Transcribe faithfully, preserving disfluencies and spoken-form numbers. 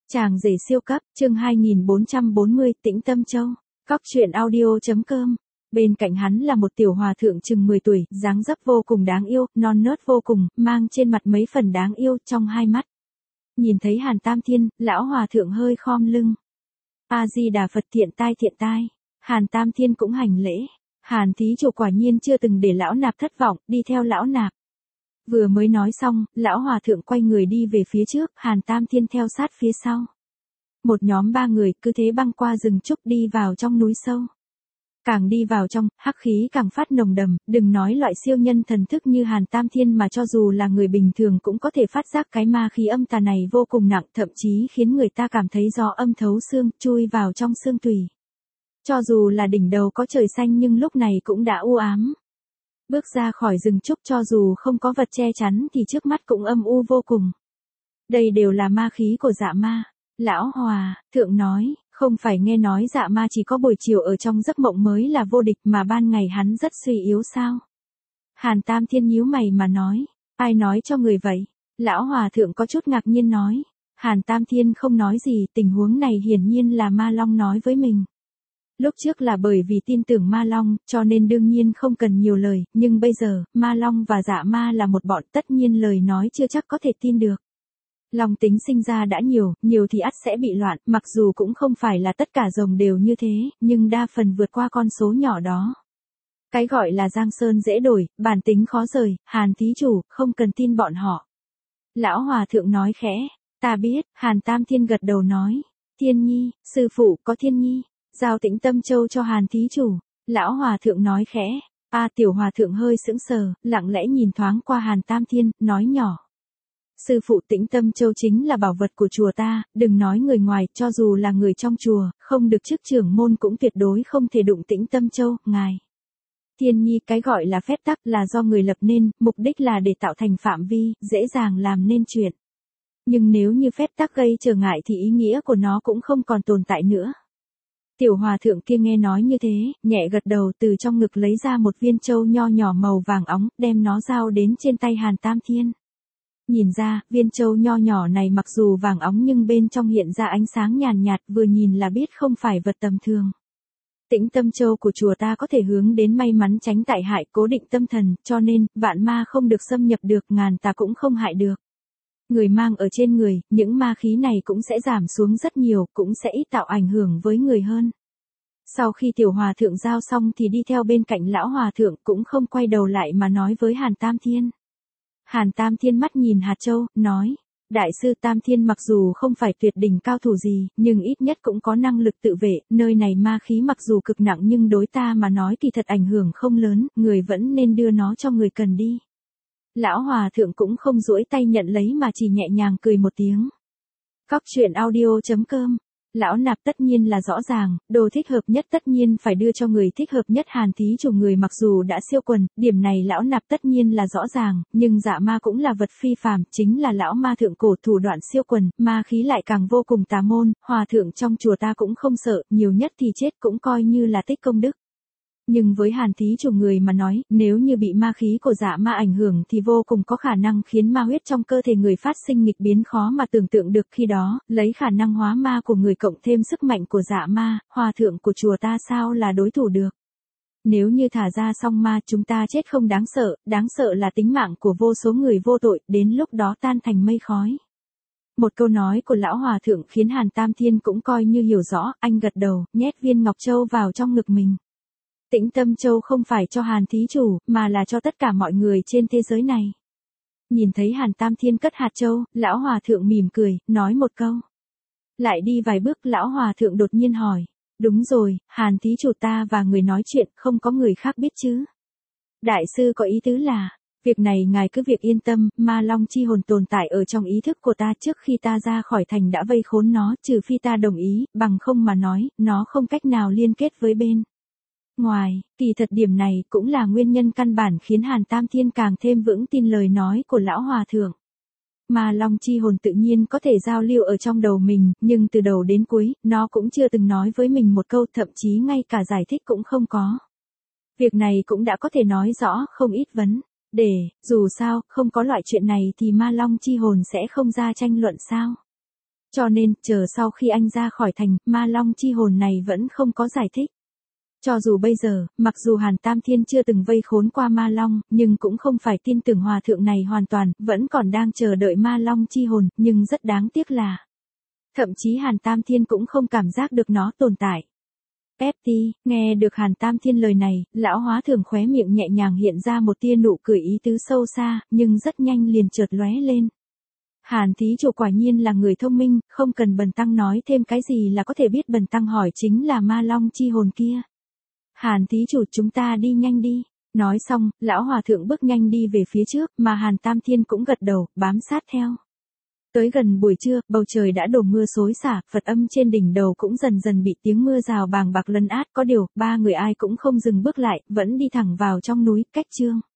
Chàng rể siêu cấp, chương hai nghìn bốn trăm bốn mươi, Tĩnh Tâm Châu. Cóc truyện audio.com. Bên cạnh hắn là một tiểu hòa thượng chừng mười tuổi, dáng dấp vô cùng đáng yêu, non nớt vô cùng, mang trên mặt mấy phần đáng yêu trong hai mắt. Nhìn thấy Hàn Tam Thiên, lão hòa thượng hơi khom lưng. A Di Đà Phật, thiện tai thiện tai. Hàn Tam Thiên cũng hành lễ. Hàn thí chủ quả nhiên chưa từng để lão nạp thất vọng, đi theo lão nạp. Vừa mới nói xong, lão hòa thượng quay người đi về phía trước, Hàn Tam Thiên theo sát phía sau. Một nhóm ba người cứ thế băng qua rừng trúc đi vào trong núi sâu. Càng đi vào trong, hắc khí càng phát nồng đậm, đừng nói loại siêu nhân thần thức như Hàn Tam Thiên mà cho dù là người bình thường cũng có thể phát giác cái ma khí âm tà này vô cùng nặng, thậm chí khiến người ta cảm thấy gió âm thấu xương, chui vào trong xương tủy. Cho dù là đỉnh đầu có trời xanh nhưng lúc này cũng đã u ám. Bước ra khỏi rừng trúc cho dù không có vật che chắn thì trước mắt cũng âm u vô cùng. Đây đều là ma khí của dạ ma. Lão hòa thượng nói, không phải nghe nói dạ ma chỉ có buổi chiều ở trong giấc mộng mới là vô địch mà ban ngày hắn rất suy yếu sao? Hàn Tam Thiên nhíu mày mà nói, ai nói cho người vậy? Lão hòa thượng có chút ngạc nhiên nói. Hàn Tam Thiên không nói gì, tình huống này hiển nhiên là Ma Long nói với mình. Lúc trước là bởi vì tin tưởng Ma Long, cho nên đương nhiên không cần nhiều lời, nhưng bây giờ, Ma Long và dạ ma là một bọn, tất nhiên lời nói chưa chắc có thể tin được. Long tính sinh ra đã nhiều, nhiều thì ắt sẽ bị loạn, mặc dù cũng không phải là tất cả rồng đều như thế, nhưng đa phần vượt qua con số nhỏ đó. Cái gọi là giang sơn dễ đổi, bản tính khó rời, Hàn thí chủ, không cần tin bọn họ. Lão hòa thượng nói khẽ, ta biết, Hàn Tam Thiên gật đầu nói, Thiên Nhi, sư phụ có Thiên Nhi. Giao Tĩnh Tâm Châu cho Hàn thí chủ. Lão hòa thượng nói khẽ. A tiểu hòa thượng hơi sững sờ, lặng lẽ nhìn thoáng qua Hàn Tam Thiên, nói nhỏ. Sư phụ Tĩnh Tâm Châu chính là bảo vật của chùa ta, đừng nói người ngoài, cho dù là người trong chùa, không được chức trưởng môn cũng tuyệt đối không thể đụng Tĩnh Tâm Châu, ngài. Thiên Nhi, cái gọi là phép tắc là do người lập nên, mục đích là để tạo thành phạm vi, dễ dàng làm nên chuyện. Nhưng nếu như phép tắc gây trở ngại thì ý nghĩa của nó cũng không còn tồn tại nữa. Tiểu hòa thượng kia nghe nói như thế, nhẹ gật đầu, từ trong ngực lấy ra một viên châu nho nhỏ màu vàng óng, đem nó giao đến trên tay Hàn Tam Thiên. Nhìn ra, viên châu nho nhỏ này mặc dù vàng óng nhưng bên trong hiện ra ánh sáng nhàn nhạt, vừa nhìn là biết không phải vật tầm thường. Tĩnh Tâm Châu của chùa ta có thể hướng đến may mắn tránh tại hại, cố định tâm thần, cho nên, vạn ma không được xâm nhập được, ngàn tà cũng không hại được. Người mang ở trên người, những ma khí này cũng sẽ giảm xuống rất nhiều, cũng sẽ ít tạo ảnh hưởng với người hơn. Sau khi tiểu hòa thượng giao xong thì đi theo bên cạnh lão hòa thượng, cũng không quay đầu lại mà nói với Hàn Tam Thiên. Hàn Tam Thiên mắt nhìn hạt châu, nói, đại sư Tam Thiên mặc dù không phải tuyệt đỉnh cao thủ gì, nhưng ít nhất cũng có năng lực tự vệ, nơi này ma khí mặc dù cực nặng nhưng đối ta mà nói kỳ thật ảnh hưởng không lớn, người vẫn nên đưa nó cho người cần đi. Lão hòa thượng cũng không duỗi tay nhận lấy mà chỉ nhẹ nhàng cười một tiếng. Cóc truyện audio.com. Lão nạp tất nhiên là rõ ràng, đồ thích hợp nhất tất nhiên phải đưa cho người thích hợp nhất. Hàn thí chủ người mặc dù đã siêu quần, điểm này lão nạp tất nhiên là rõ ràng, nhưng dạ ma cũng là vật phi phàm, chính là lão ma thượng cổ, thủ đoạn siêu quần, ma khí lại càng vô cùng tà môn, hòa thượng trong chùa ta cũng không sợ, nhiều nhất thì chết cũng coi như là tích công đức. Nhưng với Hàn thí chủ người mà nói, nếu như bị ma khí của dạ ma ảnh hưởng thì vô cùng có khả năng khiến ma huyết trong cơ thể người phát sinh nghịch biến khó mà tưởng tượng được. Khi đó, lấy khả năng hóa ma của người cộng thêm sức mạnh của dạ ma, hòa thượng của chùa ta sao là đối thủ được. Nếu như thả ra xong ma chúng ta chết không đáng sợ, đáng sợ là tính mạng của vô số người vô tội, đến lúc đó tan thành mây khói. Một câu nói của lão hòa thượng khiến Hàn Tam Thiên cũng coi như hiểu rõ, anh gật đầu, nhét viên ngọc châu vào trong ngực mình. Tĩnh Tâm Châu không phải cho Hàn thí chủ, mà là cho tất cả mọi người trên thế giới này. Nhìn thấy Hàn Tam Thiên cất hạt châu, lão hòa thượng mỉm cười, nói một câu. Lại đi vài bước, lão hòa thượng đột nhiên hỏi. Đúng rồi, Hàn thí chủ ta và người nói chuyện, không có người khác biết chứ? Đại sư có ý tứ là, việc này ngài cứ việc yên tâm, ma long chi hồn tồn tại ở trong ý thức của ta, trước khi ta ra khỏi thành đã vây khốn nó, trừ phi ta đồng ý, bằng không mà nói, nó không cách nào liên kết với bên ngoài. Kỳ thật điểm này cũng là nguyên nhân căn bản khiến Hàn Tam Thiên càng thêm vững tin lời nói của lão hòa thượng. Ma long chi hồn tự nhiên có thể giao lưu ở trong đầu mình, nhưng từ đầu đến cuối, nó cũng chưa từng nói với mình một câu, thậm chí ngay cả giải thích cũng không có. Việc này cũng đã có thể nói rõ không ít vấn đề, dù sao, không có loại chuyện này thì ma long chi hồn sẽ không ra tranh luận sao. Cho nên, chờ sau khi anh ra khỏi thành, ma long chi hồn này vẫn không có giải thích. Cho dù bây giờ, mặc dù Hàn Tam Thiên chưa từng vây khốn qua ma long, nhưng cũng không phải tin tưởng hòa thượng này hoàn toàn, vẫn còn đang chờ đợi ma long chi hồn, nhưng rất đáng tiếc là thậm chí Hàn Tam Thiên cũng không cảm giác được nó tồn tại. ép tê, nghe được Hàn Tam Thiên lời này, lão hóa thường khóe miệng nhẹ nhàng hiện ra một tia nụ cười ý tứ sâu xa, nhưng rất nhanh liền chợt lóe lên. Hàn thí chủ quả nhiên là người thông minh, không cần Bần tăng nói thêm cái gì là có thể biết Bần tăng hỏi chính là ma long chi hồn kia. Hàn thí chủ chúng ta đi nhanh đi. Nói xong, lão hòa thượng bước nhanh đi về phía trước, mà Hàn Tam Thiên cũng gật đầu, bám sát theo. Tới gần buổi trưa, bầu trời đã đổ mưa xối xả, Phật âm trên đỉnh đầu cũng dần dần bị tiếng mưa rào bàng bạc lấn át, có điều, ba người ai cũng không dừng bước lại, vẫn đi thẳng vào trong núi, cách Trương